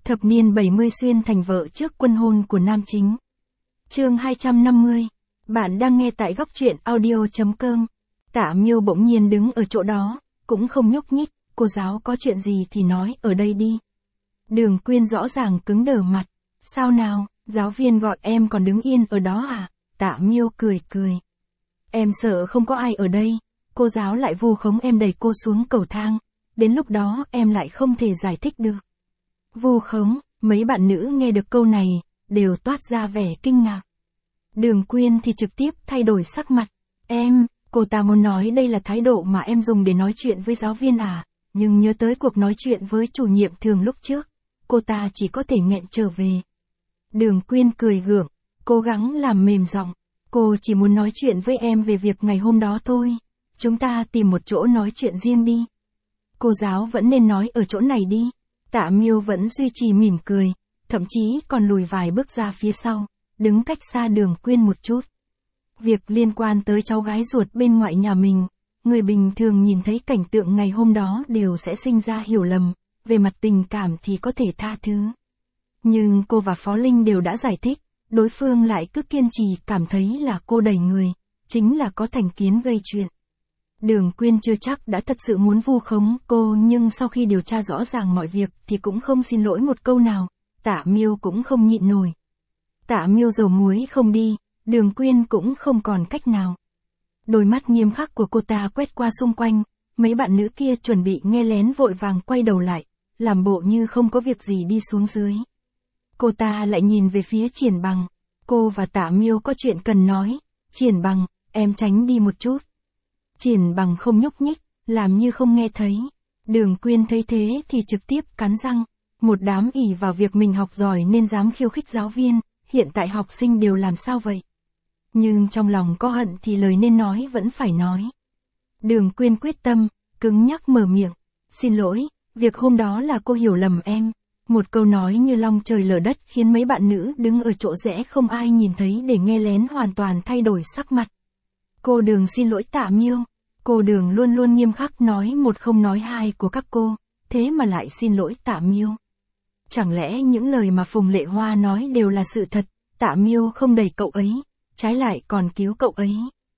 Thập niên 70 xuyên thành vợ trước quân hôn của nam chính. Chương 250. Bạn đang nghe tại góc truyện audio.com. Tạ Miêu bỗng nhiên đứng ở chỗ đó, cũng không nhúc nhích. Cô giáo có chuyện gì thì nói ở đây đi. Đường Quyên rõ ràng cứng đờ mặt. Sao nào, giáo viên gọi em còn đứng yên ở đó à? Tạ Miêu cười cười. Em sợ không có ai ở đây, cô giáo lại vu khống em đẩy cô xuống cầu thang. Đến lúc đó em lại không thể giải thích được. Vu khống, mấy bạn nữ nghe được câu này, đều toát ra vẻ kinh ngạc. Đường Quyên thì trực tiếp thay đổi sắc mặt. Cô ta muốn nói đây là thái độ mà em dùng để nói chuyện với giáo viên à, nhưng nhớ tới cuộc nói chuyện với chủ nhiệm Thường lúc trước, cô ta chỉ có thể nghẹn trở về. Đường Quyên cười gượng, cố gắng làm mềm giọng. Cô chỉ muốn nói chuyện với em về việc ngày hôm đó thôi. Chúng ta tìm một chỗ nói chuyện riêng đi. Cô giáo vẫn nên nói ở chỗ này đi. Tạ Miêu vẫn duy trì mỉm cười, thậm chí còn lùi vài bước ra phía sau, đứng cách xa Đường Quyên một chút. Việc liên quan tới cháu gái ruột bên ngoại nhà mình, người bình thường nhìn thấy cảnh tượng ngày hôm đó đều sẽ sinh ra hiểu lầm, về mặt tình cảm thì có thể tha thứ. Nhưng cô và Phó Linh đều đã giải thích, đối phương lại cứ kiên trì cảm thấy là cô đẩy người, chính là có thành kiến gây chuyện. Đường Quyên chưa chắc đã thật sự muốn vu khống cô, nhưng sau khi điều tra rõ ràng mọi việc thì cũng không xin lỗi một câu nào. Tạ Miêu cũng không nhịn nổi. Tạ Miêu dầu muối không đi, Đường Quyên cũng không còn cách nào. Đôi mắt nghiêm khắc của cô ta quét qua xung quanh, mấy bạn nữ kia chuẩn bị nghe lén vội vàng quay đầu lại, làm bộ như không có việc gì đi xuống dưới. Cô ta lại nhìn về phía Triển Bằng. Cô và Tạ Miêu có chuyện cần nói. Triển Bằng, em tránh đi một chút. Triển Bằng không nhúc nhích, làm như không nghe thấy. Đường Quyên thấy thế thì trực tiếp cắn răng. Một đám ỷ vào việc mình học giỏi nên dám khiêu khích giáo viên, hiện tại học sinh đều làm sao vậy? Nhưng trong lòng có hận thì lời nên nói vẫn phải nói. Đường Quyên quyết tâm, cứng nhắc mở miệng. Xin lỗi, việc hôm đó là cô hiểu lầm em. Một câu nói như long trời lở đất khiến mấy bạn nữ đứng ở chỗ rẽ không ai nhìn thấy để nghe lén hoàn toàn thay đổi sắc mặt. Cô Đường xin lỗi Tạ Miêu. Cô Đường luôn luôn nghiêm khắc nói một không nói hai của các cô, thế mà lại xin lỗi Tạ Miêu. Chẳng lẽ những lời mà Phùng Lệ Hoa nói đều là sự thật, Tạ Miêu không đẩy cậu ấy, trái lại còn cứu cậu ấy.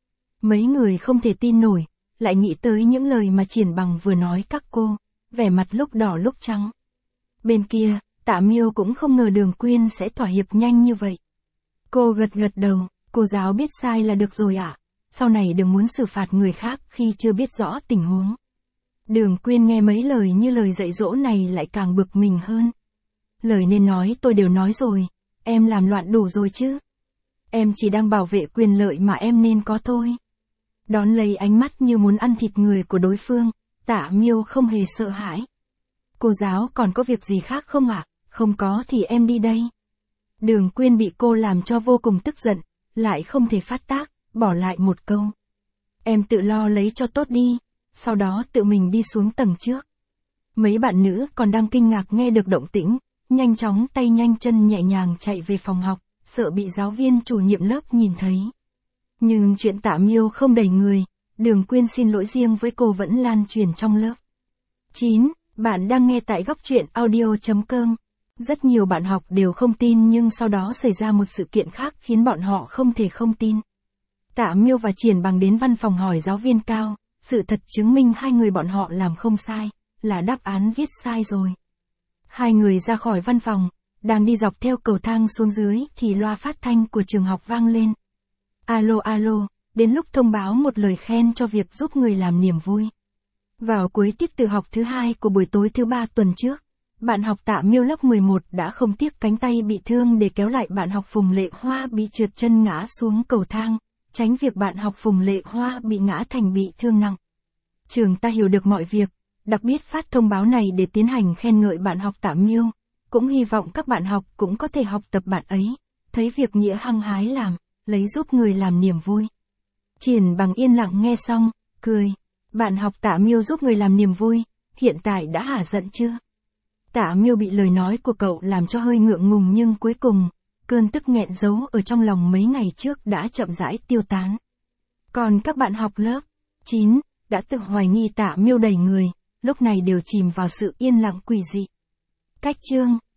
Mấy người không thể tin nổi, lại nghĩ tới những lời mà Triển Bằng vừa nói các cô, vẻ mặt lúc đỏ lúc trắng. Bên kia, Tạ Miêu cũng không ngờ Đường Quyên sẽ thỏa hiệp nhanh như vậy. Cô gật gật đầu, cô giáo biết sai là được rồi ạ. Sau này đừng muốn xử phạt người khác khi chưa biết rõ tình huống. Đường Quyên nghe mấy lời như lời dạy dỗ này lại càng bực mình hơn. Lời nên nói tôi đều nói rồi, em làm loạn đủ rồi chứ. Em chỉ đang bảo vệ quyền lợi mà em nên có thôi. Đón lấy ánh mắt như muốn ăn thịt người của đối phương, Tạ Miêu không hề sợ hãi. Cô giáo còn có việc gì khác không ạ? Không có thì em đi đây. Đường Quyên bị cô làm cho vô cùng tức giận, lại không thể phát tác, bỏ lại một câu. Em tự lo lấy cho tốt đi, sau đó tự mình đi xuống tầng trước. Mấy bạn nữ còn đang kinh ngạc nghe được động tĩnh, nhanh chóng tay nhanh chân nhẹ nhàng chạy về phòng học, sợ bị giáo viên chủ nhiệm lớp nhìn thấy. Nhưng chuyện Tạ Miêu không đẩy người, Đường Quyên xin lỗi riêng với cô vẫn lan truyền trong lớp. 9. Bạn đang nghe tại góc truyện audio.com. Rất nhiều bạn học đều không tin nhưng sau đó xảy ra một sự kiện khác khiến bọn họ không thể không tin. Tạ Miêu và Triển Bằng đến văn phòng hỏi giáo viên Cao, sự thật chứng minh hai người bọn họ làm không sai, là đáp án viết sai rồi. Hai người ra khỏi văn phòng, đang đi dọc theo cầu thang xuống dưới thì loa phát thanh của trường học vang lên. Alo alo, đến lúc thông báo một lời khen cho việc giúp người làm niềm vui. Vào cuối tiết tự học thứ 2 của buổi tối thứ 3 tuần trước, bạn học Tạ Miêu lớp 11 đã không tiếc cánh tay bị thương để kéo lại bạn học Phùng Lệ Hoa bị trượt chân ngã xuống cầu thang, tránh việc bạn học Phùng Lệ Hoa bị ngã thành bị thương nặng. Trường ta hiểu được mọi việc, đặc biệt phát thông báo này để tiến hành khen ngợi bạn học Tạ Miêu, cũng hy vọng các bạn học cũng có thể học tập bạn ấy, thấy việc nghĩa hăng hái làm, lấy giúp người làm niềm vui. Triển Bằng yên lặng nghe xong, cười. Bạn học Tạ Miêu giúp người làm niềm vui, hiện tại đã hả giận chưa? Tạ Miêu bị lời nói của cậu làm cho hơi ngượng ngùng nhưng cuối cùng, cơn tức nghẹn giấu ở trong lòng mấy ngày trước đã chậm rãi tiêu tán. Còn các bạn học lớp 9, đã tự hoài nghi Tạ Miêu đẩy người, lúc này đều chìm vào sự yên lặng quỷ dị. Cách chương